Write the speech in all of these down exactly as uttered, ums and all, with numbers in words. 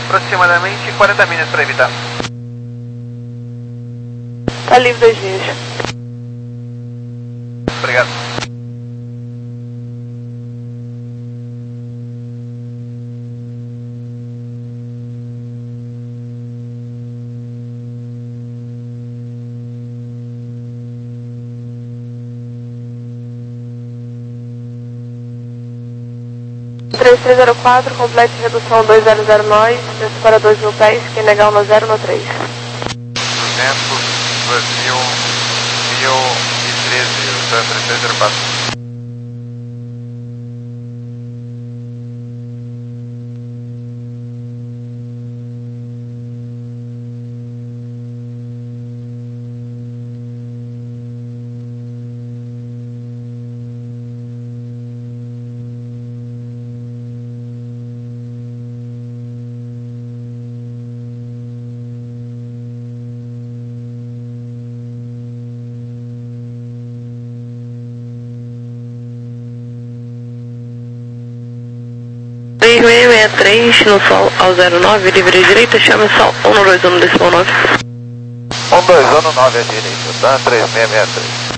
Aproximadamente quarenta minutos para evitar. Tá livre das linhas. Obrigado. três três zero quatro, complete redução dois zero zero nós, desce para dois mil pés, quem negar no zero no três. duzentos, dois mil, mil e treze, três três zero quatro. três seis seis três no sol ao zero nove, livre direita, chame sol um dois um decimal nove. um dois um nove à direita, tá? três seis seis três.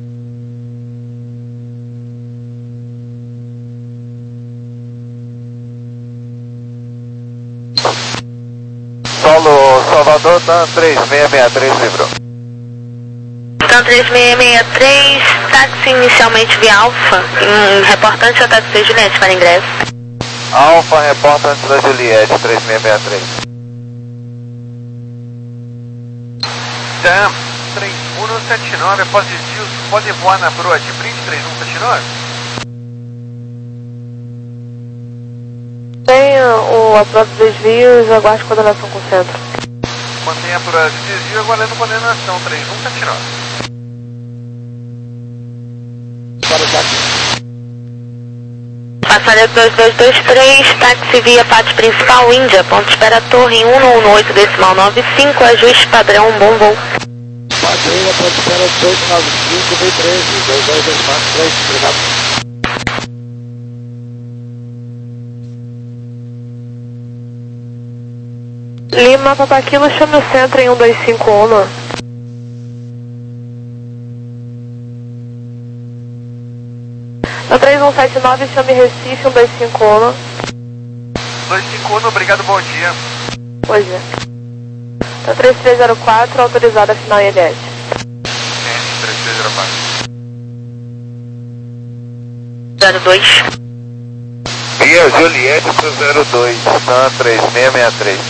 Solo Salvador, tá? três seis seis três, livrou. Então três seis seis três, táxi inicialmente via Alfa, em reportante ao táxi Juliette para ingresso. Alfa, reporta antes da Juliette, três seis seis três. Jam, três um sete nove, após desvios, pode voar na proa de Brinde três um sete nove? Tenha o a prova dos desvios, aguarde coordenação com o centro. Mantenha a proa de desvio, aguardando coordenação, três um sete nove. Para o táxi. Passaria dois dois dois três, táxi via pátio principal, Índia, ponto de espera torre um um oito decimal nove cinco, ajuste padrão, um bom voo. Pátio Índia, ponto de espera oito nove cinco, mil e treze, dois dois dois quatro três, obrigado. Lima, Papaquilo, chame o centro em um dois cinco um. No três um sete nove, chame Recife um dois cinco um. dois cinco um, obrigado, bom dia. Bom dia. No três três zero quatro, autorizada final I L S. três três zero quatro. zero dois. Via Juliette pro zero dois, tá? três seis seis três.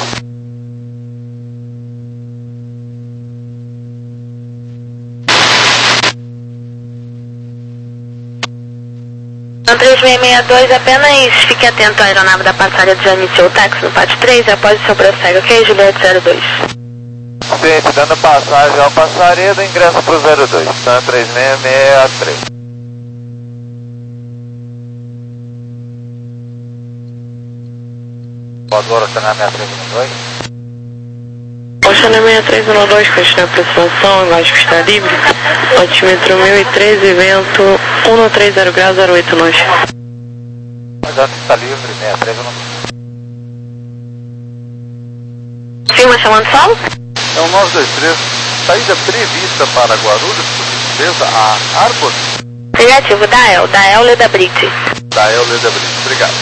No três seis seis dois, apenas fique atento à aeronave da Passaredo, já iniciou o táxi no pátio três e após o seu prossegue, ok? Juliette zero dois. Gente, dando passagem ao Passaredo, ingresso pro zero dois, tá? três seis seis três. Agora está na sessenta e três um dois. Oceano sessenta e três um dois, continua a aproximação, embaixo está livre. Altímetro mil e treze, vento um três zero graus, zero oito nós. Mas antes está livre, sessenta e três um dois. Firma chamando solo? É um nove dois três, saída prevista para Guarulhos, por gentileza, a Arbor. Negativo, Dael, Dael Leda Brite. Dael Leda Brite, obrigado.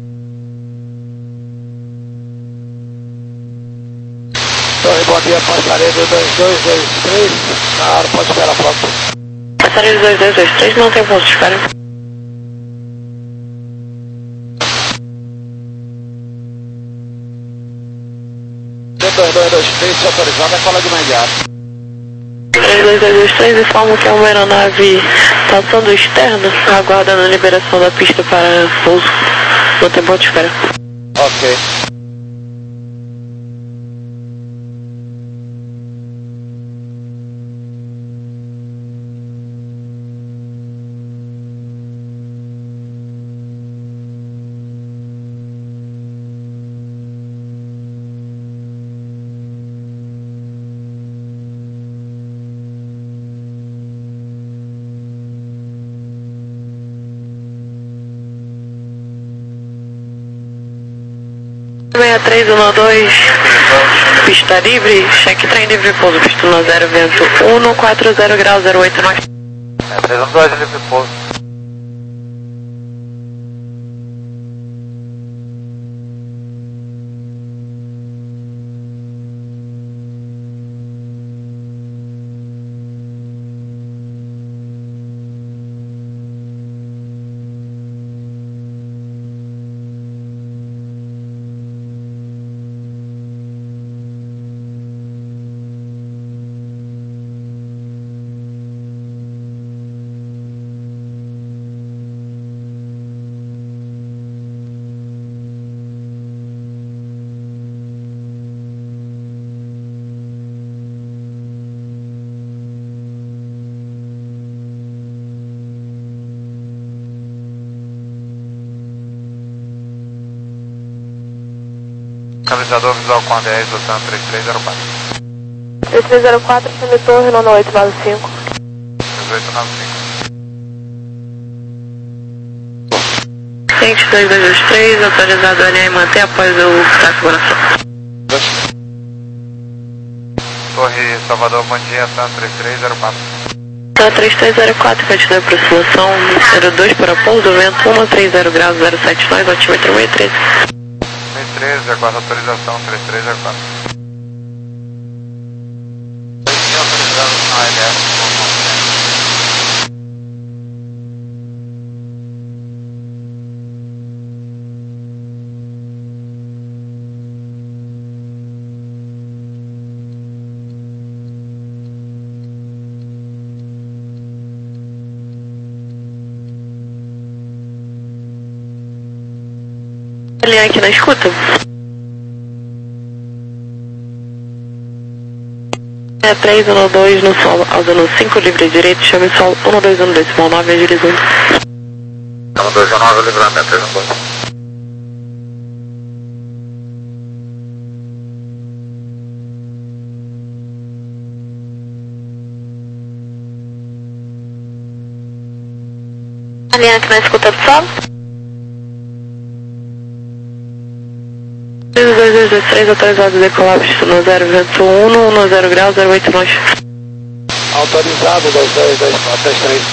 Torre, bom dia, Passaredo dois dois dois três, na área, pode esperar pronto. Passaredo dois dois dois três, não tem ponto de espera. dois dois dois três, se autorizado, é cola de imediato. três dois dois dois três, informo que é uma aeronave passando externo, aguardando a liberação da pista para pouso. Não tem ponto de espera. Ok. seis três um dois, pista livre, cheque trem livre pouso, pista um zero, vento um quatro zero graus, zero oito nove. seis três um dois, livre pouso. Localizador visual com a dez, Oceano três três zero quatro. três três zero quatro, Semitorre, nove oito nove cinco. dezoito nove cinco. Quente dois dois dois três, autorizado L A manter após o tráfego na sua. Torre Salvador, bom dia, Oceano três três zero quatro. três três zero quatro, continua a aproximação, zero dois para pouso, vento um três zero graus, zero sete nove, altímetro seis três. seis três, aguarda autorização, três três zero quatro. Autorizado na A L S. Linha aqui na escuta. É três um dois no solo, Aldano cinco, livre direito, chame solo um dois um decimal nove, agilizando. um dois um nove, livramento, três um dois. A linha aqui na escuta do solo. dois dois dois dois três, autorizado decolar, pista zero, vento um, um zero graus, zero oito nove. Autorizado, dois dois dois quatro três três.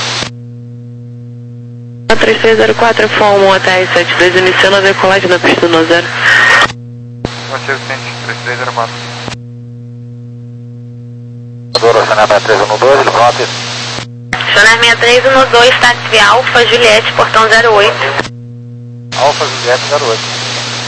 três três zero quatro, F um até R sete dois, iniciando a decolagem na pista zero. Motivo ciente, três três zero quatro. Adoro, Chanel três um dois, ele volta. Chanel seis três um dois, táxi Alfa, Juliette, portão zero oito. Alfa, Juliette, zero oito.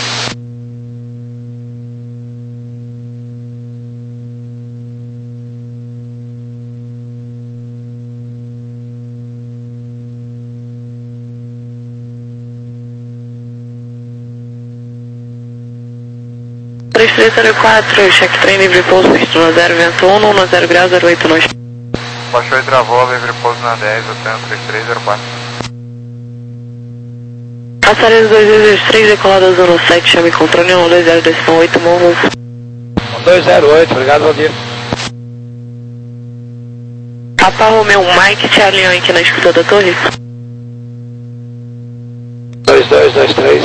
três três zero quatro, cheque trem livre pouso, pista zero, vento um, um zero graus, zero oito nove. Baixou e travou, livre pouso na dez, Oceano três três zero quatro. Passaredo dois dois dois três, decolada zona sete, chame controle um dois zero decimal oito, morro. um dois zero oito, obrigado, bom dia. Papa Romeu, Mike, Charlie aqui na escuta da torre. dois dois dois três.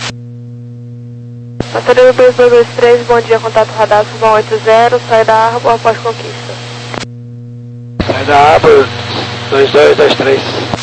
Passaredo dois dois dois três, bom dia, contato radar Subão oito zero, sai da Arbo após conquista. Sai da Arbo, dois dois dois três.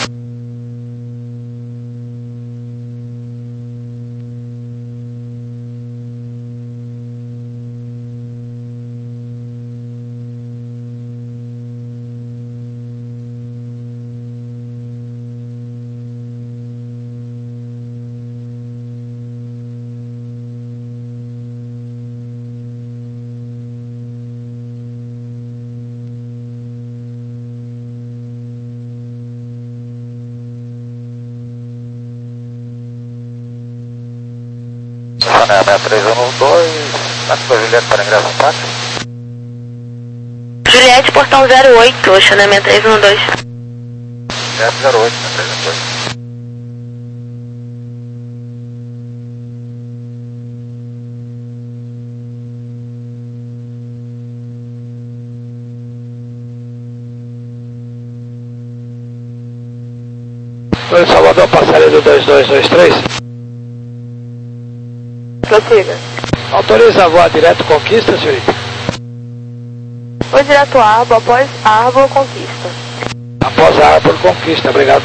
Chanel três um dois, Táxi Juliette para ingresso no táxi. Juliette, portão zero oito, Chanel três um dois. Juliette zero oito, três um dois. Oi, Salvador, passaredo dois dois dois três. Prossiga. Autoriza a voar direto Conquista, senhorita? Vou direto Arbor, após Arbor, Conquista. Após Arbor, Conquista, obrigado.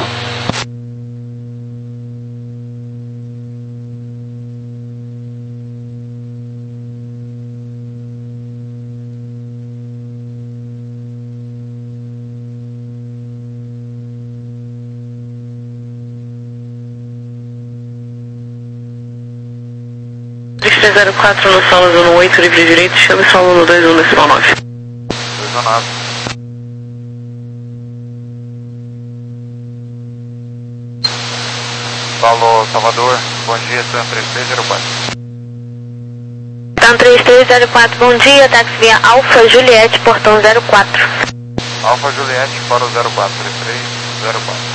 três zero quatro no solo zona oito, livre direito, chame solo no dois um decimal nove. dois um nove. Falou, Salvador, bom dia, Tan três três zero quatro. Tan três três zero quatro, bom dia, táxi via Alfa Juliette, portão zero quatro. Alfa Juliette para o zero quatro, três três zero quatro.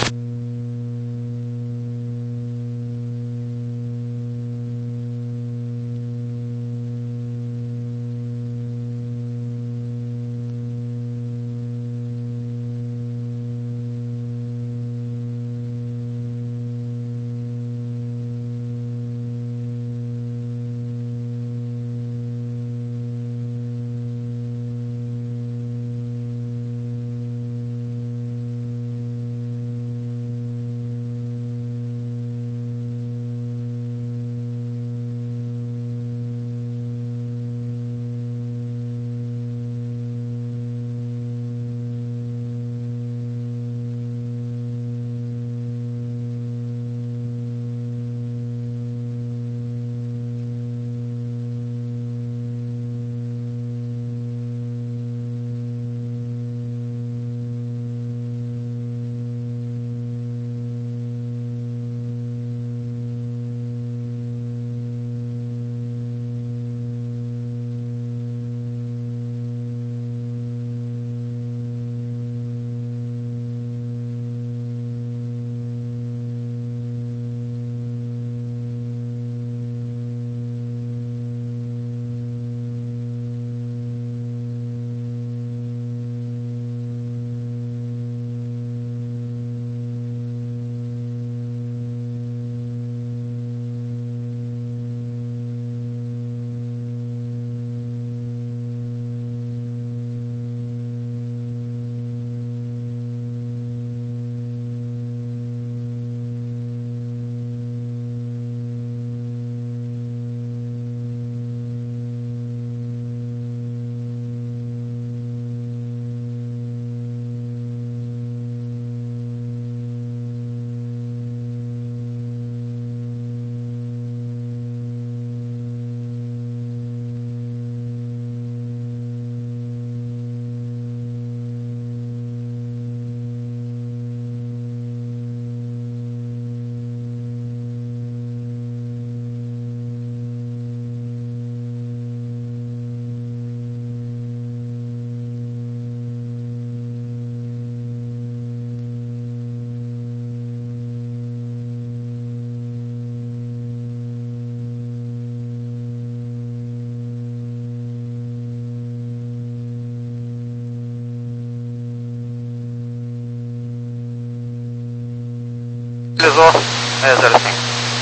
Utilizou seis zero cinco.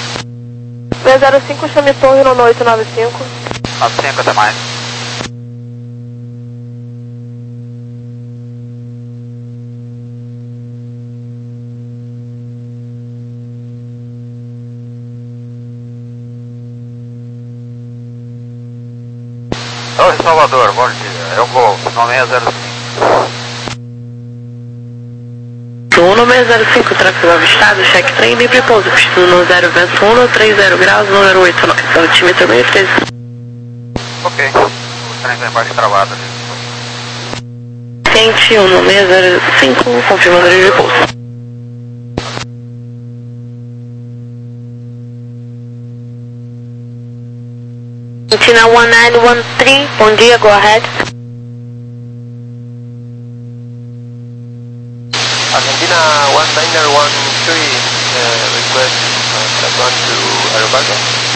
seis zero cinco, chame torre no oito nove cinco. nove cinco, até mais. Oi, Salvador, bom dia. É o Gol, nove seis zero cinco. um seis zero cinco, tráfego avistado, cheque trem, livre pouso, pistão no zero vento um, trinta graus, número oito nove, altímetro meio três. Ok, o trem está embaixo travado ali. Quente um seis zero cinco, confirmando livre pouso. Argentina um nove um três, bom dia, go ahead. Argentina one nine one three, uh, request uh, one to Aerobarca.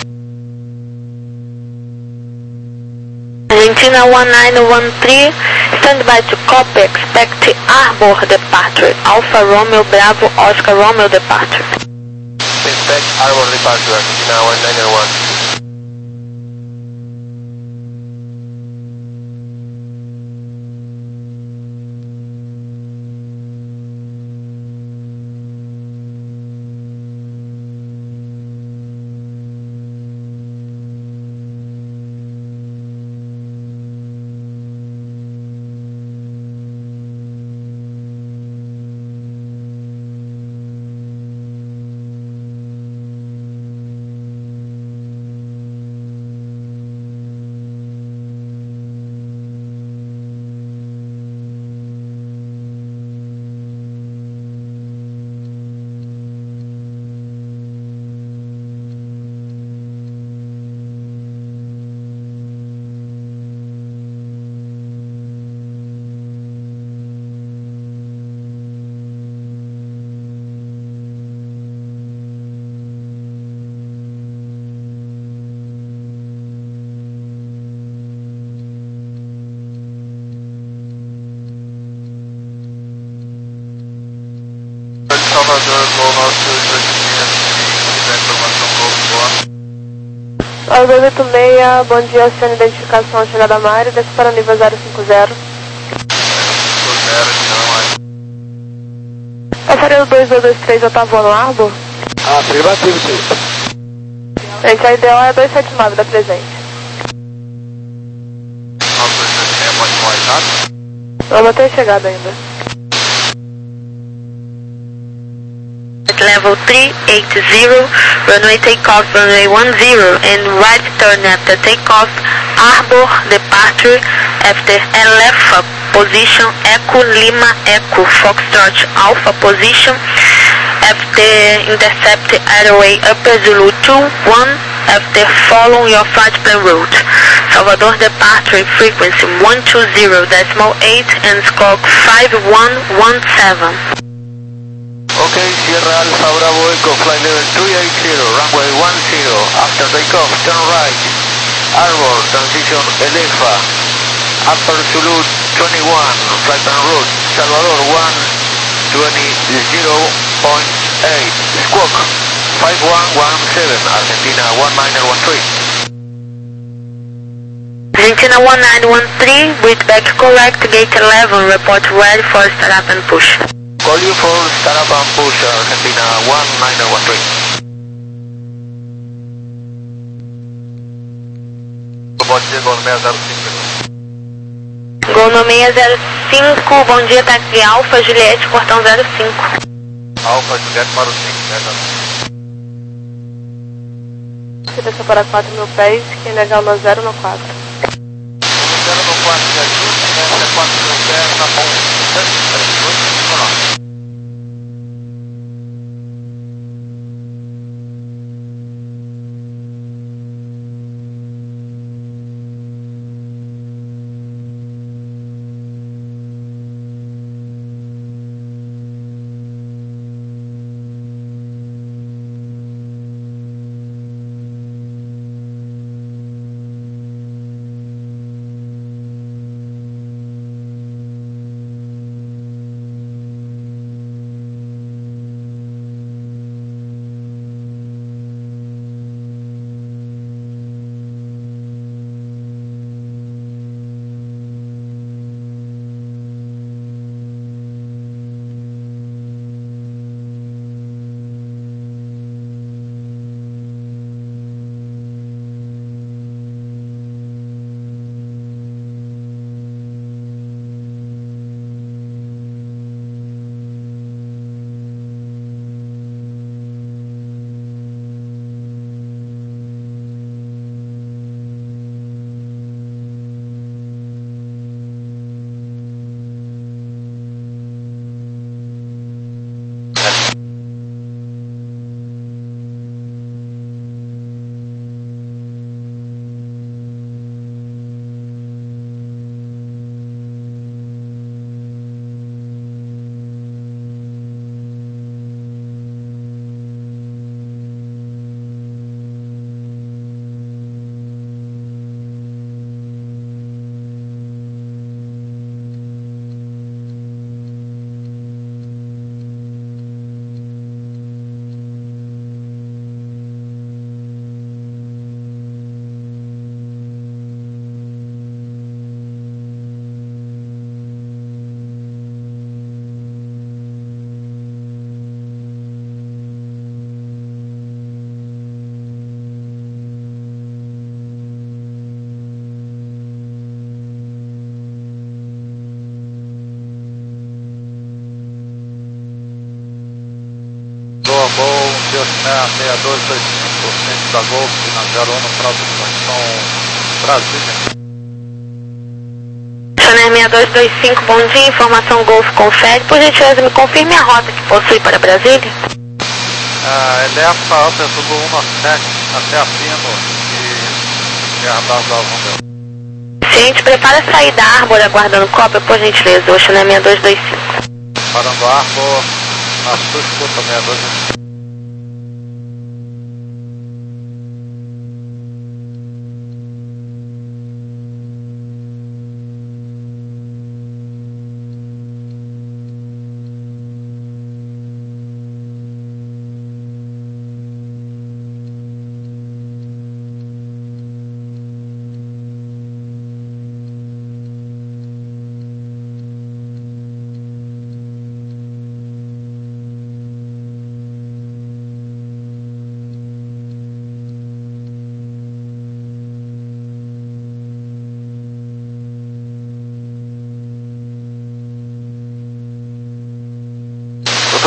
Argentina one nine one three, stand by to copy, expect Arbor departure, Alfa Romeo Bravo Oscar Romeo departure. Expect Arbor departure, Argentina one nine one. Oi, dois oito seis, bom dia, oceano identificação, chegada a área, desce para nível zero cinco zero. Eu faria o dois dois dois três, eu tava no Arbor? Ah, afirmativo, senhor. Gente, a ideal é dois sete nove da presente. Eu não tenho chegado ainda. Level three eight zero, runway takeoff, runway one zero, and right turn after takeoff, Arbor departure after Alpha position, Echo Lima Echo, Foxtrot Alpha position, after intercept airway Upper Zulu two one, after follow your flight plan route. Salvador departure frequency one two zero decimal eight and squawk five one one seven. Ok, Sierra Alpha Bravo Echo, flight level three eight zero, runway one zero, after takeoff, turn right, Arbor, transition Alpha, Upper Zulu twenty-one, flight plan route, Salvador one twenty zero point eight, squawk five one one seven, Argentina one nine one three. Argentina one nine one three, breathe back correct, gate eleven, report ready for startup and push. Call you for startup and push, Argentina one nine one three. Bom dia, Gol seis zero cinco. Gol no seis zero cinco, bom dia, táxi Alfa, Juliette, portão zero cinco. Alfa, Juliette para o cinco, né? Você desce para quatro mil pés, quem legal no zero no quatro. zero no quatro de ajuste, né? quatro mil pés, tá bom. Ou não? Bom dia, seis dois dois cinco, centro da Golf, na zero um, para aproximação Brasília. Channel seis dois dois cinco, bom dia, informação Golf confere, por gentileza me confirme a rota que possui para Brasília. Ah, Elefa, Alta Zulu um nove sete, até a Pino e Guerra Brava Romeu. Gente, prepara a sair da Arbor aguardando cópia, por gentileza, o Channel seis dois dois cinco. Parando a Arbor, na sua escuta seis dois dois cinco.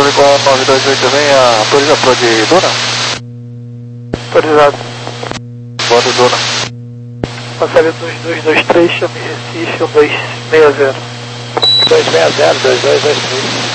Polygon nove dois oito seis, autoriza pro de Duna? Autorizado. Bota Duna. Passaria dois dois dois três, chame Recife, um dois seis zero. dois seis zero, dois dois dois três.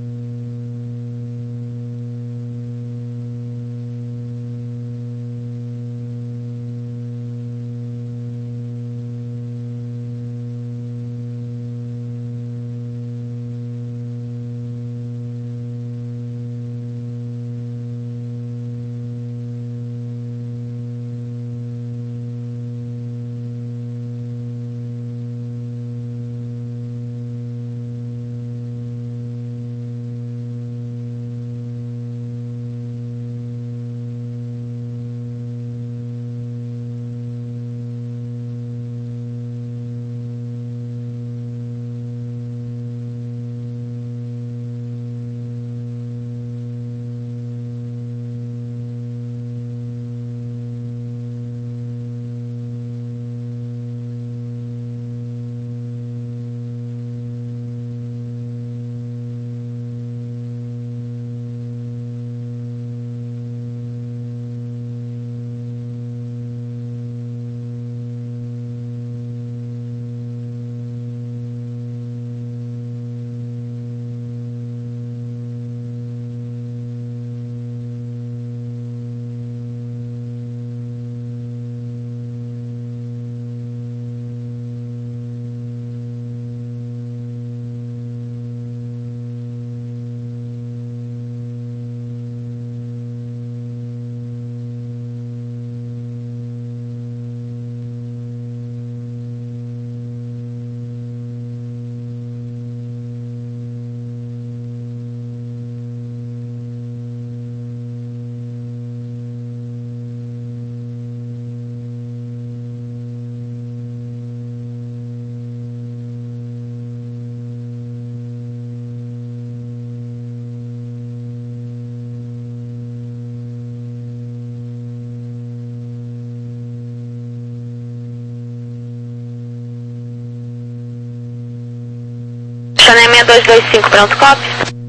Channel seis dois dois cinco, pronto, copy.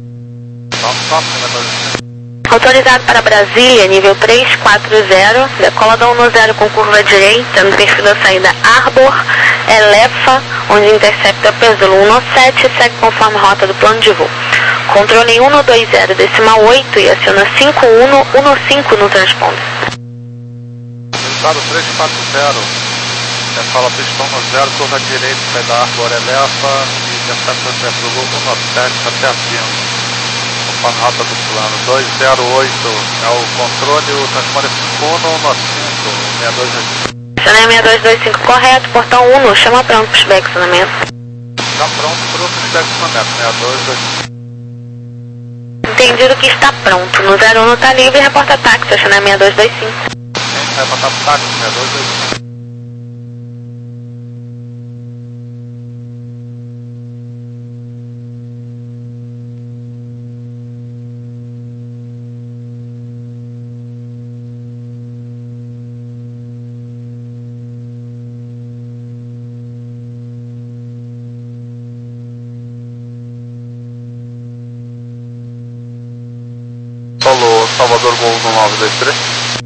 Pronto, copy, seis dois dois cinco. Autorizado para Brasília, nível três quatro zero, decola da um no zero com curva direita, no perfil da saída Arbor, Elefa, onde intercepta Peso um no sete e segue conforme rota do plano de voo. Controle um no dois zero, decimal oito e aciona cinco um no um no cinco no transponder. Autorizado três quatro zero, decola pistão no zero, curva direita, saída Arbor, Elefa, e intercepta Peso um no sete até acima. Conforme rota do plano dois zero oito é o controle, o transponder cinco um no cinco, seis dois dois cinco. Channel seis dois dois cinco correto, portão um, chama pronto para o especcionamento. Está pronto para o especcionamento, seis dois dois cinco. Entendido que está pronto, no zero um está livre e reporta táxi, a Channel seis dois dois cinco. Quem vai botar o táxi, seis dois dois cinco. Solo Salvador Gol no nove dois três.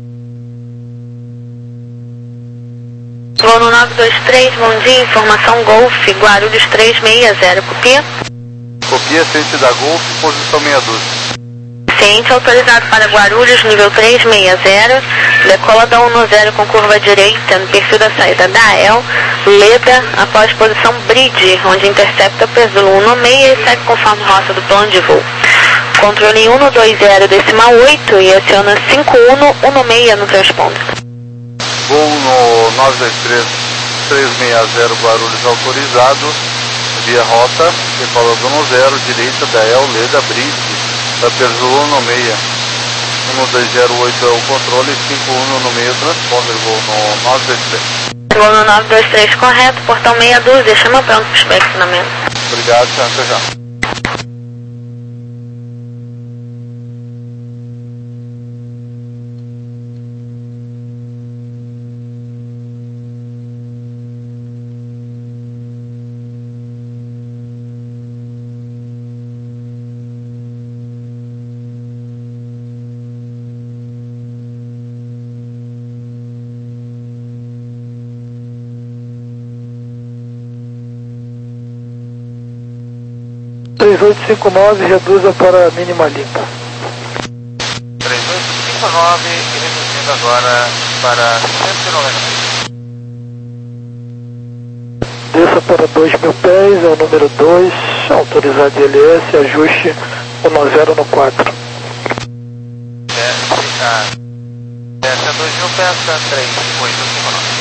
Voo no nove dois três, bom dia, informação Golf, Guarulhos três seis zero, copia. Copia, ciente da Golf, posição meia dúzia. Ciente autorizado para Guarulhos, nível três seis zero, decola da um no zero com curva direita, no perfil da saída da E L, Leda, após posição Bridge, onde intercepta Peso um no meio e segue conforme rota do plano de voo. Controle um no dois zero, decimal oito e aciona cinco um no um no seis no transponder. Voo no nove dois três, três seis zero Guarulhos autorizado, via rota, decola do um zero, direita da E L, Leda, Bridge, da Peso um no seis. um dois zero oito é o controle, cinco um no meio, transponder, voo no nove dois três. Voo no nove dois três correto, portão meia dúzia, chama pronto para o especcionamento. Obrigado, até já. três oito cinco nove, reduza para mínima limpa. três oito cinco nove, reduzindo agora para cento e noventa. Desça para dois mil pés, é o número dois, autorizado I L S, ajuste um zero no quatro. Desce a, desce a dois mil pés, três oito cinco nove.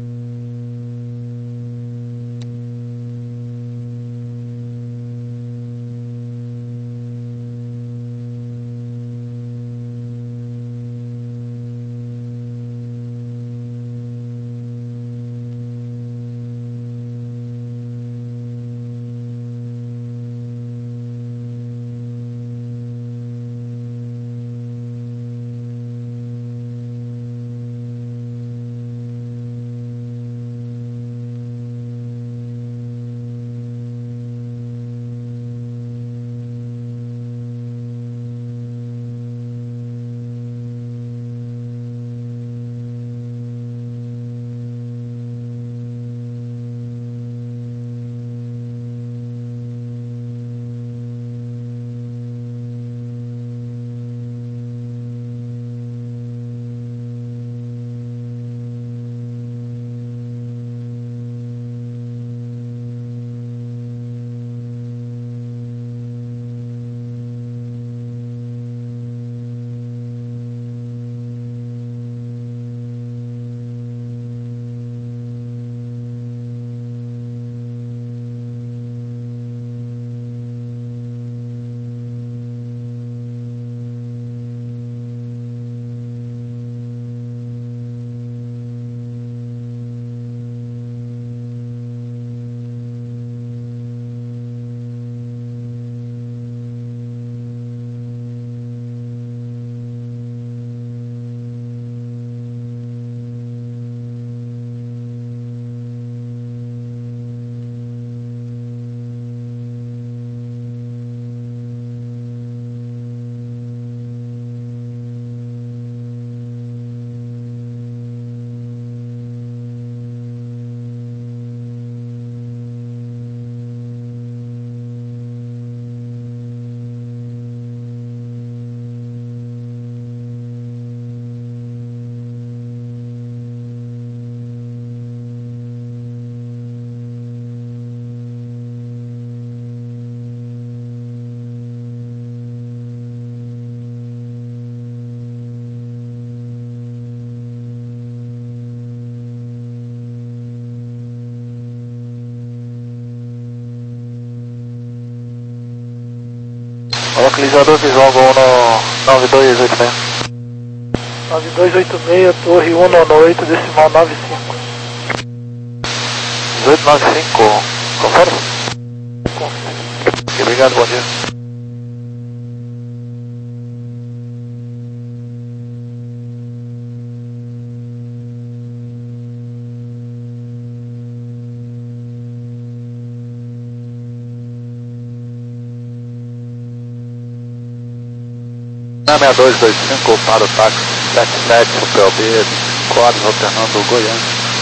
Localizador visual Gol no nove dois oito seis. nove dois oito seis, torre um nove oito, decimal nove cinco. dezoito nove cinco, confere? Confere. Obrigado, bom dia. Na seis dois dois cinco para o táxi sete sete, P L B, quadro alternando Goiânia.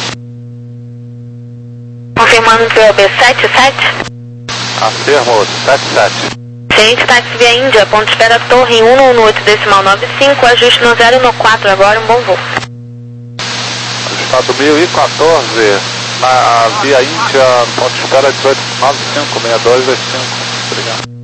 Confirmando P L B sete sete? Afirmo, sete sete. Ciente, táxi via Índia, ponto de espera torre um nove oito, decimal nove cinco, ajuste no zero no quatro agora, um bom voo. Ajustado mil e quatorze, na via Índia, ponto de espera dezoito nove cinco, seis dois dois cinco. Obrigado.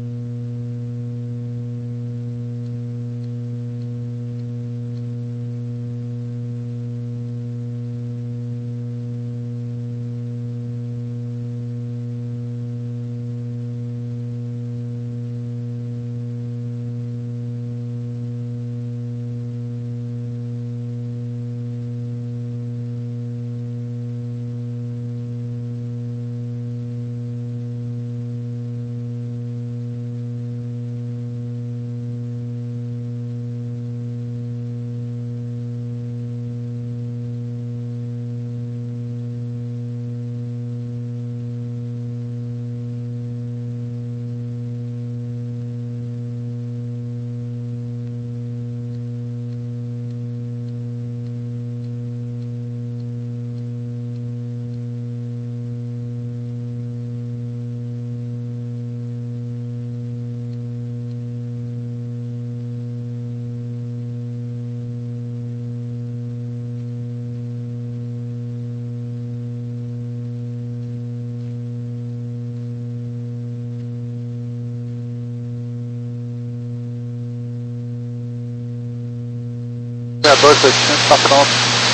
dois oitocentos está pronto.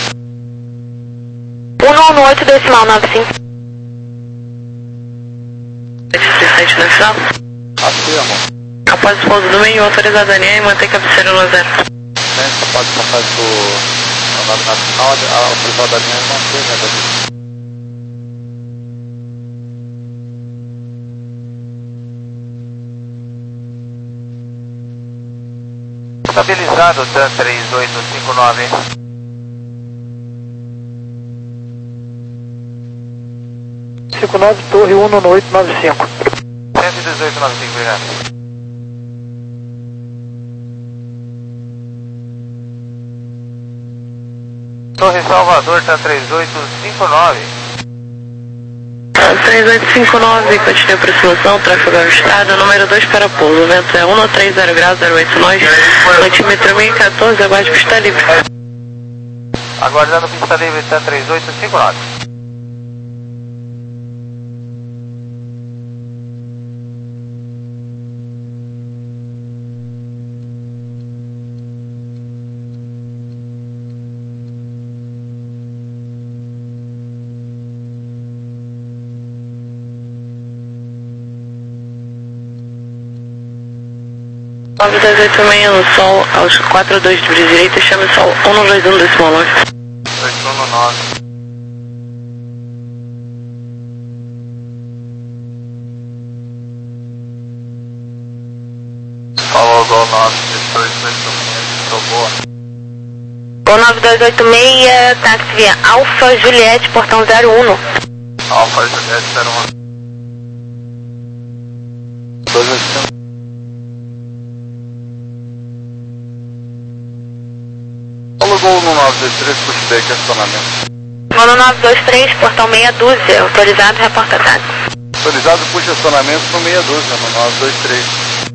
um um oito decimal nove cinco. dezessete no final. Afirmo. Após o pouso do meio, autorizado a linha e manter cabeceira no zero. Gente, pode passar do nave nacional, a autorizada a linha e manter, né, David? Estabilizado, TAM três oito cinco nove. cinco nove, torre um um oito nove cinco. cento e dezoito nove cinco, obrigado. Torre Salvador, TAM três oito cinco nove. três oito cinco nove, continua a aproximação, tráfego ajustado, número dois para pouso, o vento é um três zero graus, zero oito nós, altímetro mil e quatorze, aguarde pista livre. Aguardando pista livre, TAM três oito cinco nove. nove dois oito seis no sol, aos quatro dois de direita, chame sol um dois um decimal nove. dois um nove. Falou, Gol nove dois oito seis, robô. Gol nove dois oito seis, táxi via Alfa Juliette, portão zero um. Alfa Juliette zero um. dois oitocentos. Falou, Gol no nove dois três, pushback, acionamento. Gol no nove dois três, portão meia dúzia, autorizado, reporta táxi. Autorizado, puxa acionamento no meia dúzia, no nove dois três.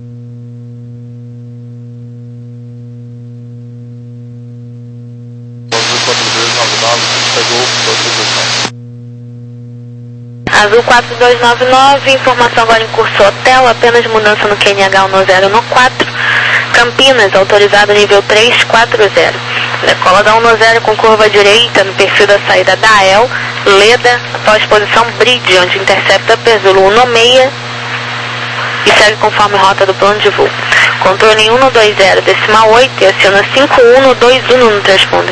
Azul quatro dois nove nove, informação agora em curso hotel, apenas mudança no Q N H um zero no quatro. Campinas, autorizado nível três quatro zero. Decola da um zero com curva direita no perfil da saída da A E L, Leda, após posição Bridge, onde intercepta Pesulo um seis e segue conforme rota do plano de voo. Controle um dois zero decimal oito e aciona cinco um dois um no transponder.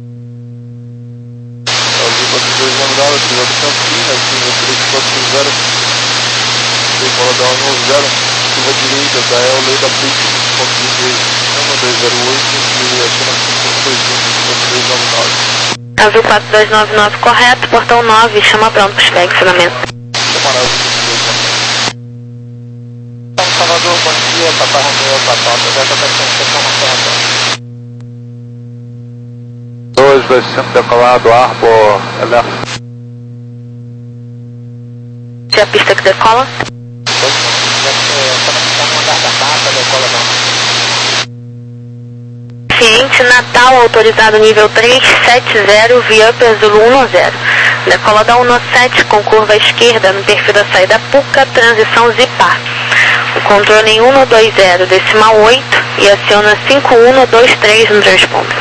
Decola da um zero, curva direita da A E L, Leda, Bridge, um dois zero oito e aciona cinco dois um três nove nove. Azul quatro dois nove nove correto, portão nove, chama pronto para o estacionamento. Salvador, bom dia, Papai Romeu, Papai, Delta dois dois cinco decolado, Arbor, L F. Se a pista que decola? Ciente Natal, autorizado nível três sete zero, via Pesulo um zero. Decola da um sete com curva esquerda no perfil da saída Puca, transição Zipar. O controle um dois zero decimal oito e aciona cinco um dois três no transponder.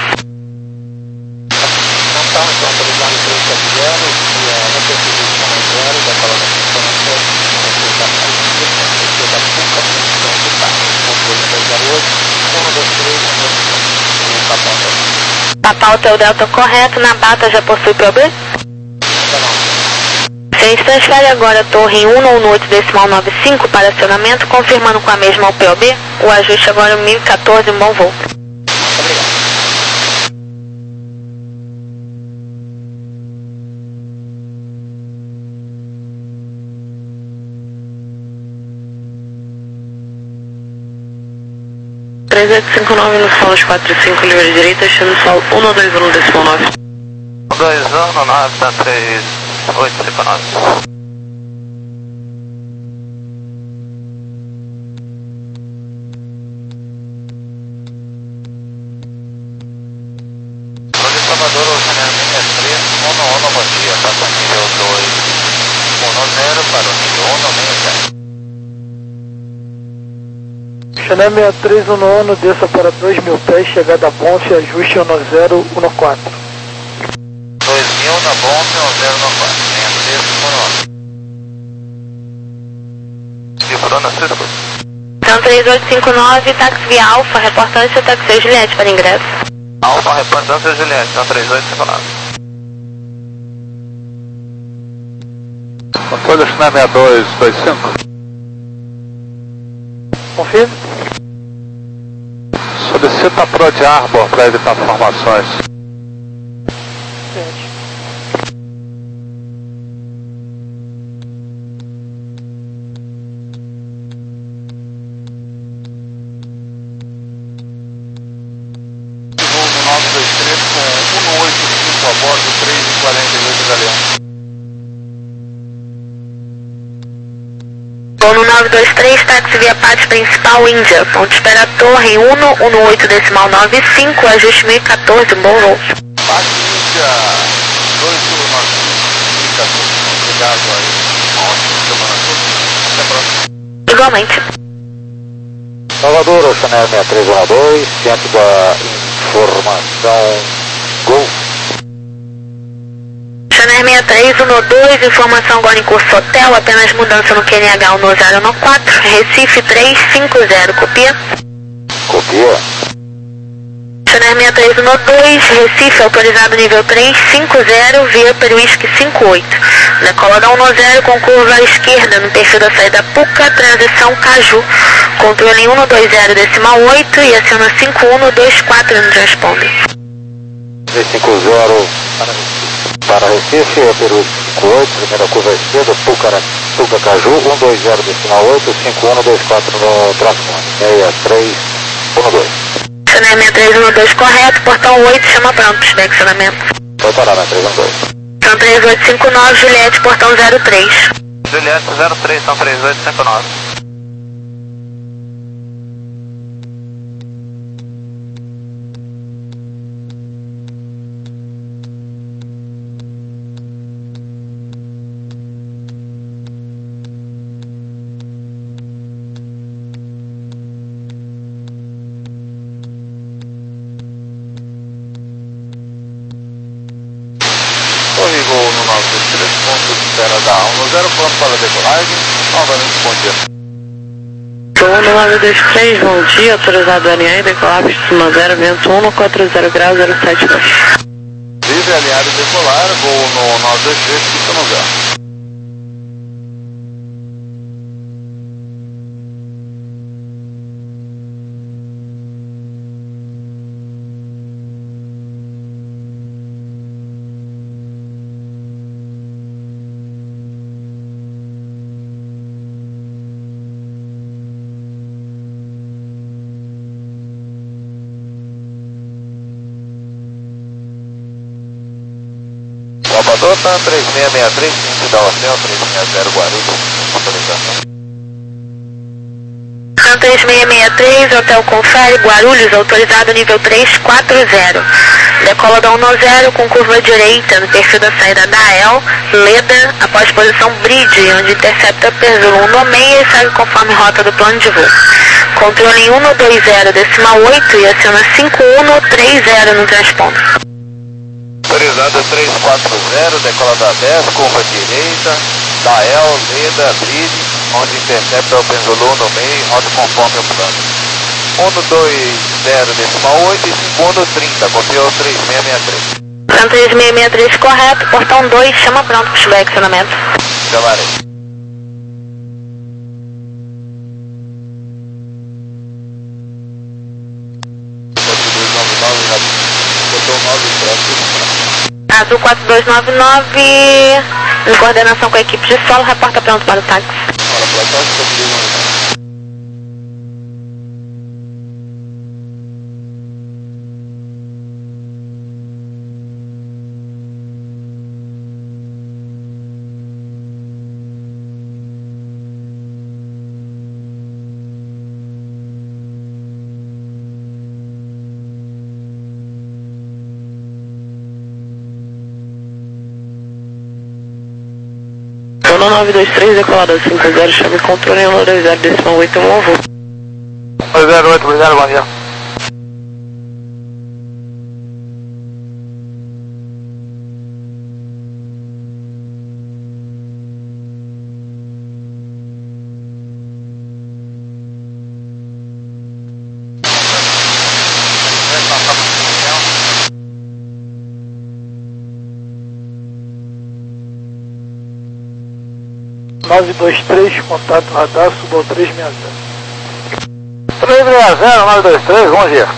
Não está, então, autorizado três sete zero, via no perfil do zero, decola da pista no sete, da Puca, transição Zipar. Controle dois zero oito, um dois três, Papal Hotel Delta correto, na Bata já possui P O B? Ciente transfere agora a torre em um um oito decimal nove cinco para acionamento, confirmando com a mesma o P O B, o ajuste agora mil e quatorze, um bom voo. três oito cinco nove no sol, aos quatro cinco, livre direita, chame sol um dois um decimal nove. um dois um nove, TAM três oito cinco nove. Torre Salvador, ordenamento três um um, bom dia, passa nível dois um zero para o nível um seis zero. Chané sessenta e três, um nono, desça para dois mil pés, chegada a Bonfe, ajuste um zero um quatro. dois mil na Bonfe, um zero um quatro. sessenta e três, um nono. Cifrou na Cisco. Então três oito cinco nove, táxi via Alfa, reportância táxi Juliette para ingresso. Alfa, reportância Juliette, então três oito cinco nove. Controle Chané sessenta e dois, dois cinco. Confirme. Solicita a Pro de Arbor para evitar formações. nove dois três com um oito cinco a bordo, três e quarenta e oito Galeão. Voo no nove dois três, táxi via Pátio Principal Índia, ponto espera Torre uno um oito decimal nove cinco, ajuste mil e quatorze, bom voo. Pátio Índia, dois um nove cinco, mil e quatorze, obrigado aí, uma ótima semana a todos, até a próxima. Igualmente. Salvador, Oceaner sessenta e três um dois, centro da informação Gol. Chané sessenta e três, um dois, informação agora em curso hotel, apenas mudança no Q N H um zero um quatro, Recife três cinco zero, copia. Copia. Chané sessenta e três, um dois, Recife, autorizado nível três cinco zero, via Peruísque cinco oito. Decola da um zero com curva à esquerda no perfil da saída Puca, transição Caju. Controle um dois zero decimal oito e aciona cinco um dois quatro no transponder. três cinco zero para Recife, é Peru cinco oito, primeira curva à esquerda, Puca, Puca Caju, um dois zero decimal oito, cinco um dois quatro no transponder. sessenta e três um dois. Chané sessenta e três, um dois correto, portão oito, chama pronto, flexionamento. Vai parar na três um dois. São três oito cinco nove, Juliette, portão zero três. Juliette zero três, são três oito cinco nove. Torre Gol no nove dois três, ponto de espera da um zero, pronto para decolagem, novamente bom dia. Voo no nove dois três, bom dia, autorizado a alinhar e decolar, pista um zero, vento um, quatro zero graus, zero sete dois. Livre, alinhar e decolar, voo no nove dois três, pista um zero. Salvador, tá três seis seis três, cinco da Hotel, três seis zero Guarulhos, autorização. São três seis seis três, Hotel Confere, Guarulhos, autorizado nível três quatro zero. Decola da um zero com curva direita no perfil da saída da El, Leda, após posição Bridge, onde intercepta Perzulo um nomeia e segue conforme rota do plano de voo. Controle um dois zero decimal oito e aciona cinco um três zero no transponder. Autorizado três quatro zero, decola da dez, curva direita, da El, Leda, Bridge, onde intercepta o Penzolon no meio, rota conforme o plano. um dois zero decimal oito e cinco um trinta, copiou três seis seis três. São três seis seis três correto, portão dois, chama pronto para o flexionamento. Chamarei. Azul quatro dois nove nove, em coordenação com a equipe de solo, reporta pronto para o táxi. Bora para o táxi, No nove dois três, decolada cinco zero, chave controle um dois zero decimal oito, um voo. dois zero oito, obrigado, bom dia. nove dois três, contato radar, suba ao três seis zero. três seis zero, nove dois três, bom dia.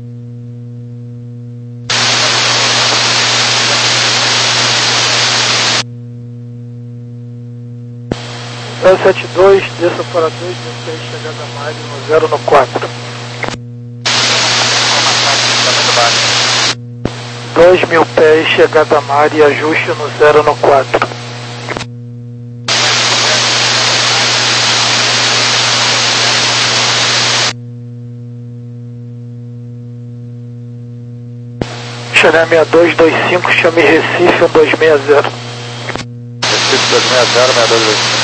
zero sete dois, desça para dois mil pés, chegada a Mário, no zero no quatro. dois mil pés, chegada a Mário, ajuste no zero no quatro. Chanel seis dois dois cinco, chame Recife um dois seis zero. Recife dois seis zero, seis dois dois cinco.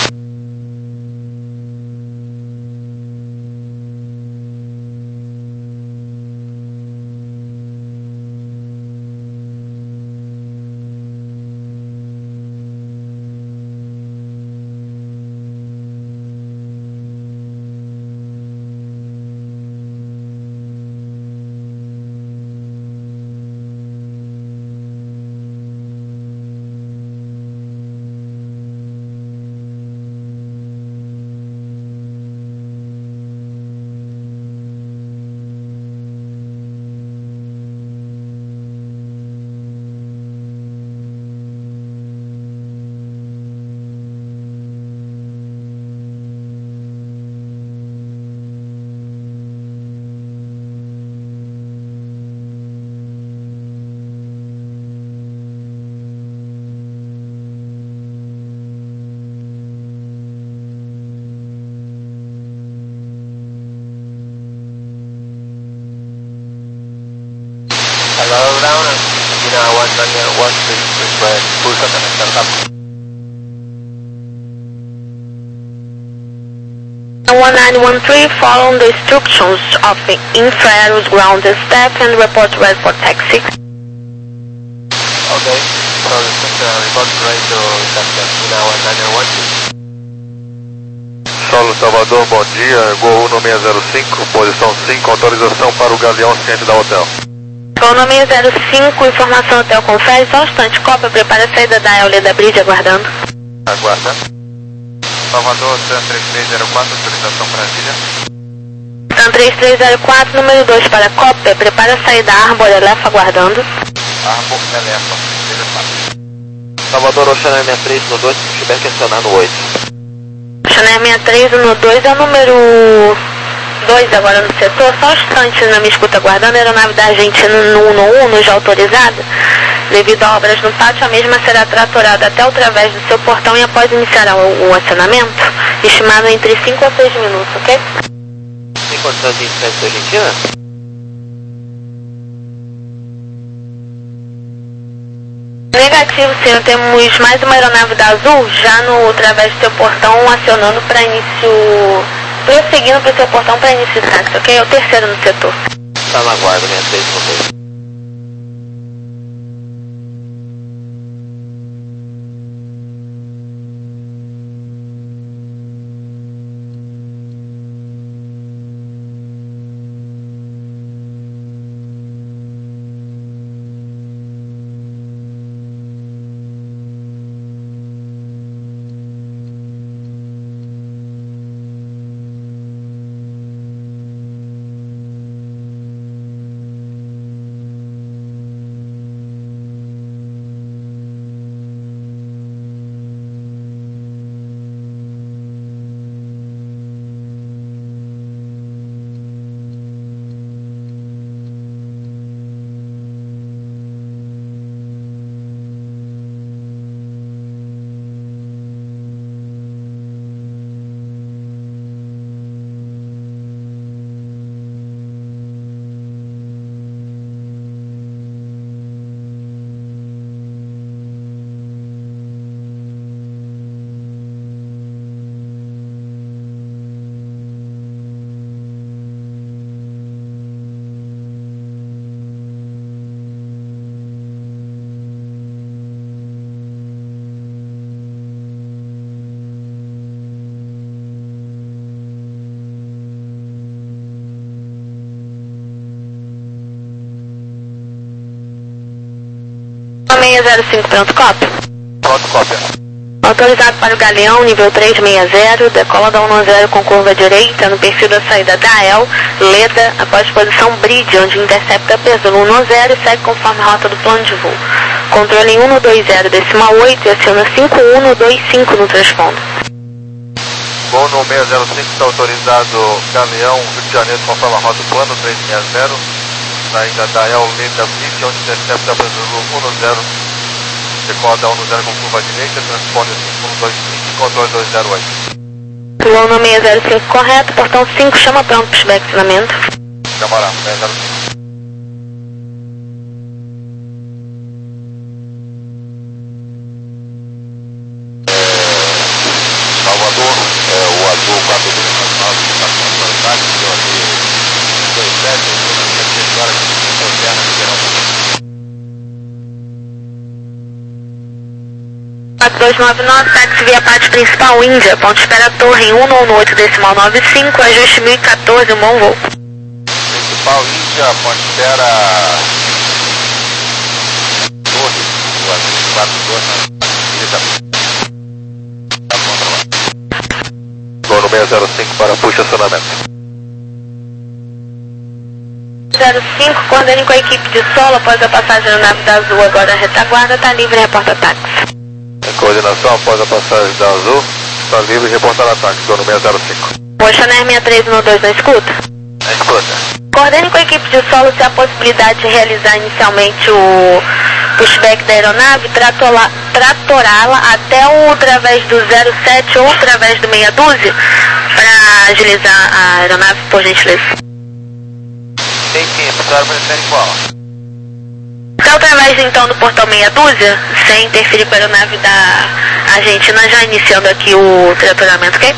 Hello, Brown, you know, one Daniel, one six, request, full contact, start up. one nine one three, follow the instructions of the Infraero's ground staff and report ready for taxi. Okay, so the center report ready to reception, you know, one Daniel, one six. Solo Salvador, bom dia, Gol uno seis zero cinco, posição cinco, autorização para o Galeão ciente da hotel. Gol seis zero cinco, informação hotel confere, só um instante, cópia, prepara a saída da Euler da Bridge, aguardando. Aguarda. Salvador, Sam três três zero quatro, autorização Brasília. Sam três três zero quatro, número dois para cópia, prepara a saída Arbor Elefa, aguardando. Arbor Elefa, quatro. Salvador, Oceano sessenta e três no dois, se estiver questionando o oito. Chanel sessenta e três no dois é o número dois agora no setor, só um instante na minha escuta aguardando, a aeronave da Argentina no um no um, já autorizada. Devido a obras no pátio, a mesma será tratorada até o través do seu portão e após iniciar o, o acionamento, estimado entre cinco a seis minutos, ok? Tem condições de incidência Argentina? Negativo, senhor. Temos mais uma aeronave da Azul já no através do seu portão acionando para início, prosseguindo para o seu portão para início de táxi, ok? É o terceiro no setor. Tá na guarda, sessenta e três no dois. seis zero cinco, pronto, cópia. Pronto, cópia. Autorizado para o Galeão, nível três seis zero, decola da um zero com curva direita, no perfil da saída da E L, Leda, após posição Bridge, onde intercepta peso no um zero e segue conforme a rota do plano de voo. Controle em um dois zero, decimal oito e aciona cinco um dois cinco no transponder. Voo no seis zero cinco está autorizado Galeão, Rio de Janeiro, conforme a rota do plano três seis zero, saída da E L, Leda, Bridge, onde intercepta peso no um zero. Decola da um zero com curva direita, transponder cinco um dois cinco, controle dois zero oito. Pulou no seis zero cinco correto, portão cinco, chama pronto, pushback ensinamento. Chama lá, seis zero cinco. É, Salvador, é, o azul quatro dois nove, estação para o que eu ali, dois sete, eu estou na minha agora, que eu estou na Liberal. quatro dois nove nove, táxi via parte principal Índia, ponto espera torre em um oito decimal nove cinco, ajuste mil e quatorze, um bom voo. Principal Índia, ponto espera torre, o azul quatro dois nove, tá pronto lá. Vou no seis zero cinco para puxa acionamento. zero cinco, coordene com a equipe de solo após a passagem na nave da Azul, agora a retaguarda está livre, reporta táxi. Coordenação após a passagem da Azul, está livre e reportar ataque, estou no seis zero cinco. Poxa, né, seis três um dois, não escuta? É escuta. Coordene com a equipe de solo se há possibilidade de realizar inicialmente o pushback da aeronave, tratorá-la até ou através do zero sete ou através do meia dúzia, para agilizar a aeronave, por gentileza. Tem sim, a senhora prefere qual? Então, através então do portão meia dúzia, sem interferir com a aeronave da Argentina, já iniciando aqui o tratoramento, ok?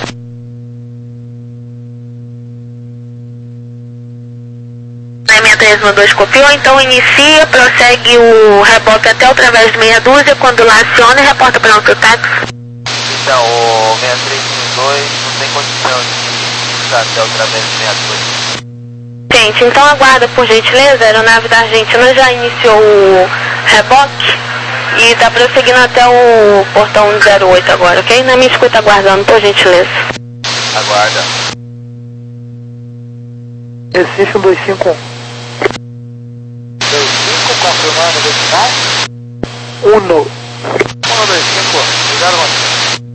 seis três um dois copiou, então inicia, prossegue o reboque até através do meia dúzia, quando lá aciona e reporta para o nosso táxi. Então, o seis três um dois não tem condição de estar até através do meia dúzia. Gente, então aguarda por gentileza, a aeronave da Argentina já iniciou o reboque e está prosseguindo até o portão zero oito agora, ok? Na minha escuta aguardando, por gentileza. Aguarda. Recife um dois cinco um. dois cinco, confirmando o decimal? Uno. um dois cinco, obrigado, mano.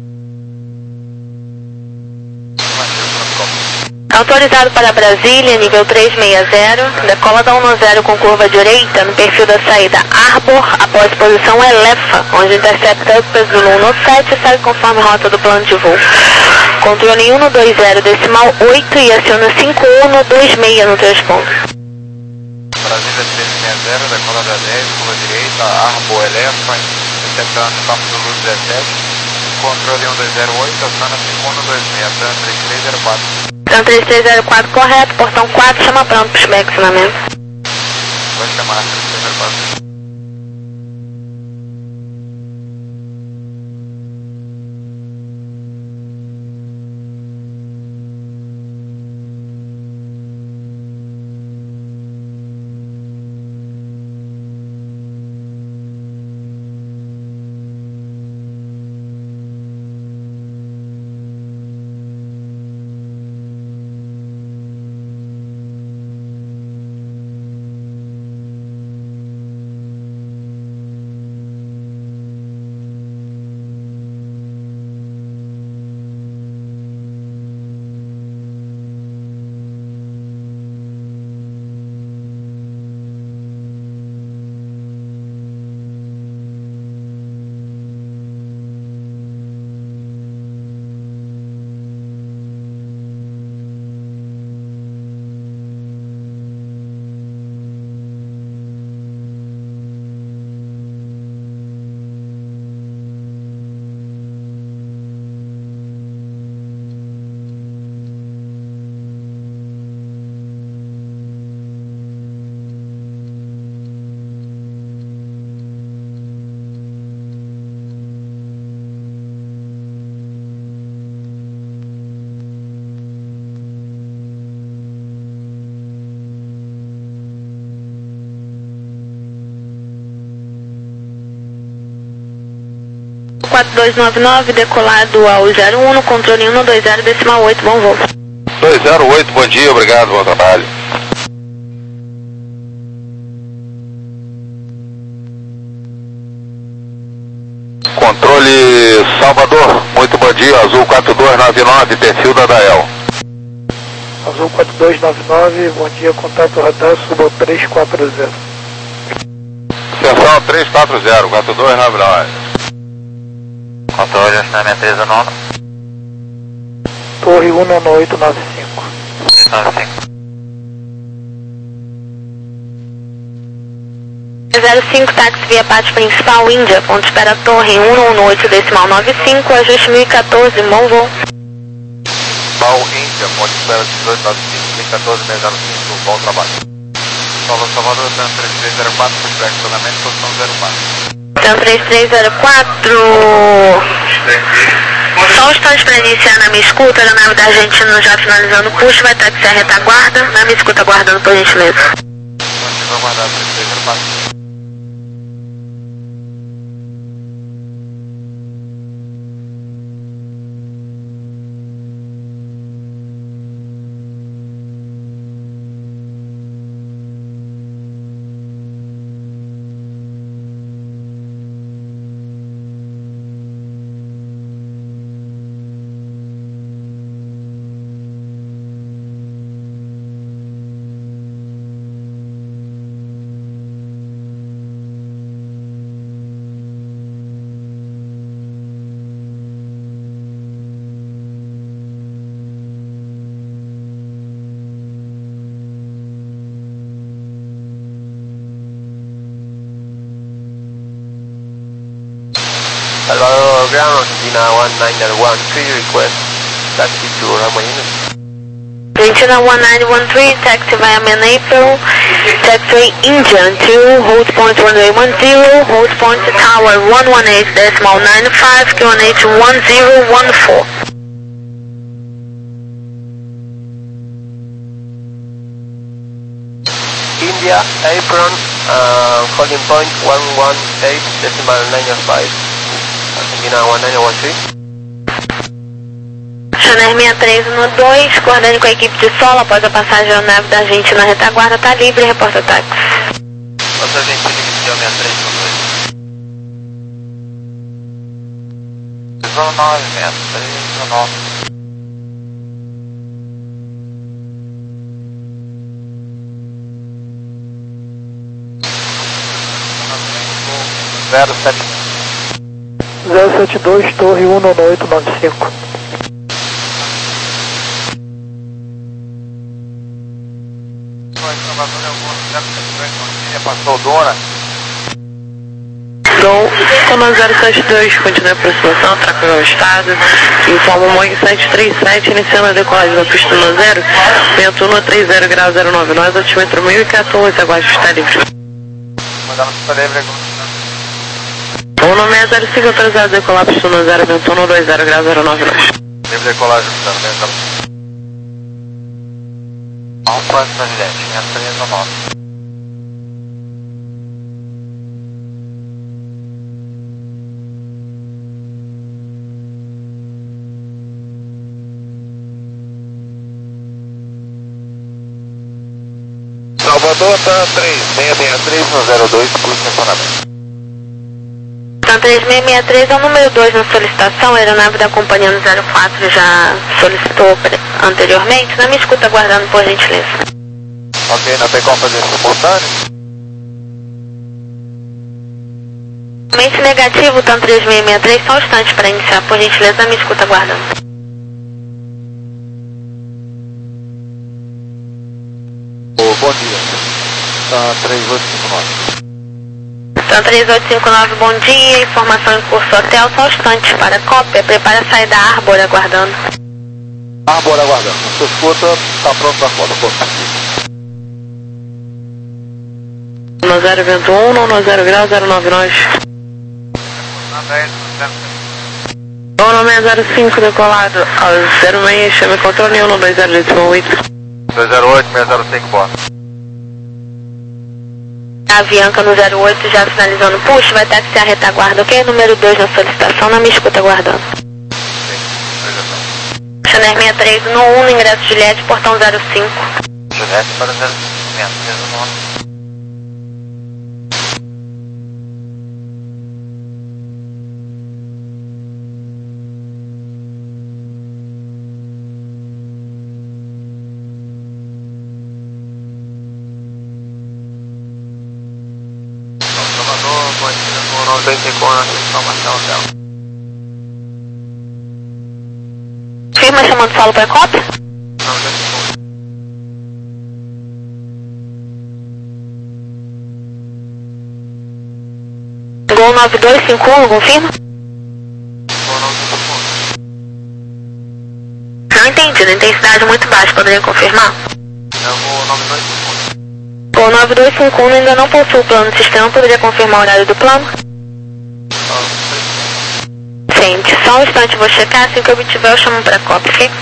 Autorizado para Brasília, nível três seis zero, decola da um zero com curva direita, no perfil da saída Arbor, após posição Elefa, onde intercepta o peso um sete e segue conforme a rota do plano de voo. Controle em um dois zero decimal oito e aciona cinco um dois seis no transponder. Brasília três seis zero, decola da dez, curva direita, Arbor Elefa, interceptando o campo do Luz dezessete, controle um dois zero oito, aciona cinco um dois seis, Tran três três zero quatro. Tran três três zero quatro correto, portão quatro, chama pronto, pushback ensinamento. Vai chamar três três zero quatro. quatro dois nove nove, decolado ao zero um no controle um dois zero decimal oito, bom voo. dois zero oito, bom dia, obrigado, bom trabalho. Controle Salvador, muito bom dia, Azul quatro dois nove nove, perfil da Dael. Azul quatro dois nove nove, bom dia, contato radar, suba três quatro zero. Atenção três quatro zero, quatro dois nove nove. Controle, seis três nove. Torre um nove oito nove cinco. nove cinco. zero cinco, táxi via parte principal, Índia, ponto espera torre um um oito decimal nove cinco, ajuste mil e quatorze, bom voo. Principal Índia, ponto espera dezoito nove cinco, mil e quatorze, seis zero cinco, bom trabalho. Salvador, Salvador, três três zero quatro, flexionamento, posição zero quatro. Então três três zero quatro. Só um instante para iniciar na minha escuta, a nave da Argentina já finalizando o push, vai taxiar a retaguarda, na minha escuta aguardando por gentileza. Vamos aguardar, três três zero quatro. Salvador Ground, Argentina one nine one three, request taxi to runway unit. Argentina one nine one three, taxi via April, taxiway India two, hold point runway one zero, hold point tower one one eight decimal nine five, Q N H one zero one four. India, apron, uh, holding point one one eight decimal nine five. Argentina one nine one three. Channel sessenta e três no dois, coordenando com a equipe de solo após a passagem da nave da Argentina na retaguarda, está livre, reporta táxi. Nossa Argentina iniciou sessenta e três no dois. dezenove, sessenta e três, dezenove. zero sete zero sete dois, torre um nove oito nove cinco. Passou Dona. Dom, comando zero sete dois, continua a aproximação, tráfego ao estado. Informa o Mog sete três sete, iniciando a decolagem da pista no zero, vento um três zero grau zero nove nove, altímetro mil e quatorze, aguarde está livre. Mandamos para livre agora. O nome é zero cinco autorizado, decolar pista no zero, vento um dois zero grau zero nove nove. Livre decolagem, está no Alfa, presidente, sessenta e três no nove. Salvador, tá três seis seis três no zero dois, por estacionamento. Então três seis seis três é o número dois na solicitação, a aeronave da companhia no zero quatro já solicitou anteriormente, na minha escuta aguardando por gentileza. Ok, não tem como fazer simultâneo? Mente negativo, tanto três seis seis três, só um instante para iniciar, por gentileza, na minha escuta aguardando. Oh, bom dia. Tá três oito cinco nove. Então três oito cinco nove, bom dia, informação em curso hotel, só um instante para cópia, prepara a saída da Arbor aguardando. Arbor aguardando, sua escuta está pronto para foto, ponto. No zero vento um, no zero grau zero nove nove. O nome é zero cinco, decolado ao zero seis, chame controle um dois zero decimal oito. dois zero oito, seis zero cinco, bora. A Avianca no zero oito já sinalizando push, vai taxiar a retaguarda, ok? Número dois na solicitação, não me escuta aguardando. Chanel sessenta e três no um, no ingresso Juliette, portão zero cinco. Juliette para zero cinco, mesmo nome. noventa e quatro, informação dela. Firma chamando solo para cop? Gol nove dois cinco um, confirma? Não entendi, na intensidade muito baixa, poderia confirmar? É o nove dois cinco um. Gol nove dois cinco um ainda não possui o plano do sistema, poderia confirmar o horário do plano? Gente, só um instante, vou checar, assim que eu obtiver eu chamo para cópia, ok?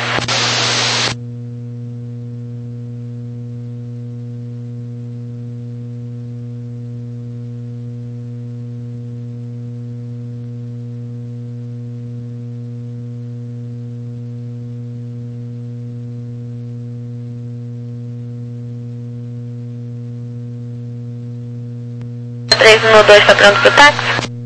três um dois está pronto para o táxi?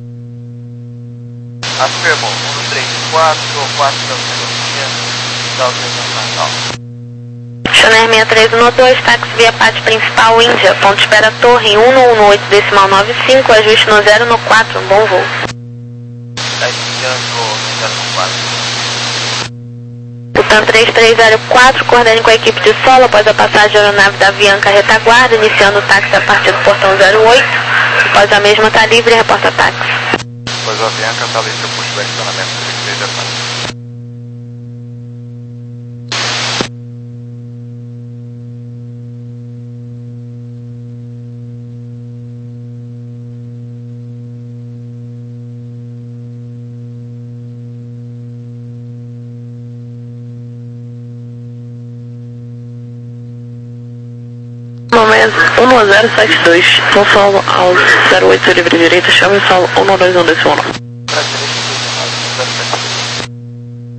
Afirmo, um três quatro, quatro da Filosofia, da Natal. Chanel sessenta e três um dois, táxi via pátio principal Índia, ponto espera torre um um oito decimal nove cinco, ajuste no zero no quatro, bom voo. Está iniciando no zero no quatro. O TAM três três zero quatro, coordene com a equipe de solo após a passagem da aeronave da Avianca retaguarda, iniciando o táxi a partir do portão zero oito, após a mesma está livre, reporta táxi. Pois a Avianca está livre, eu puxo o estacionamento de três detalhes. Momento um zero sete dois, São Paulo ao zero oito livre direita, chame solo um dois um desse um.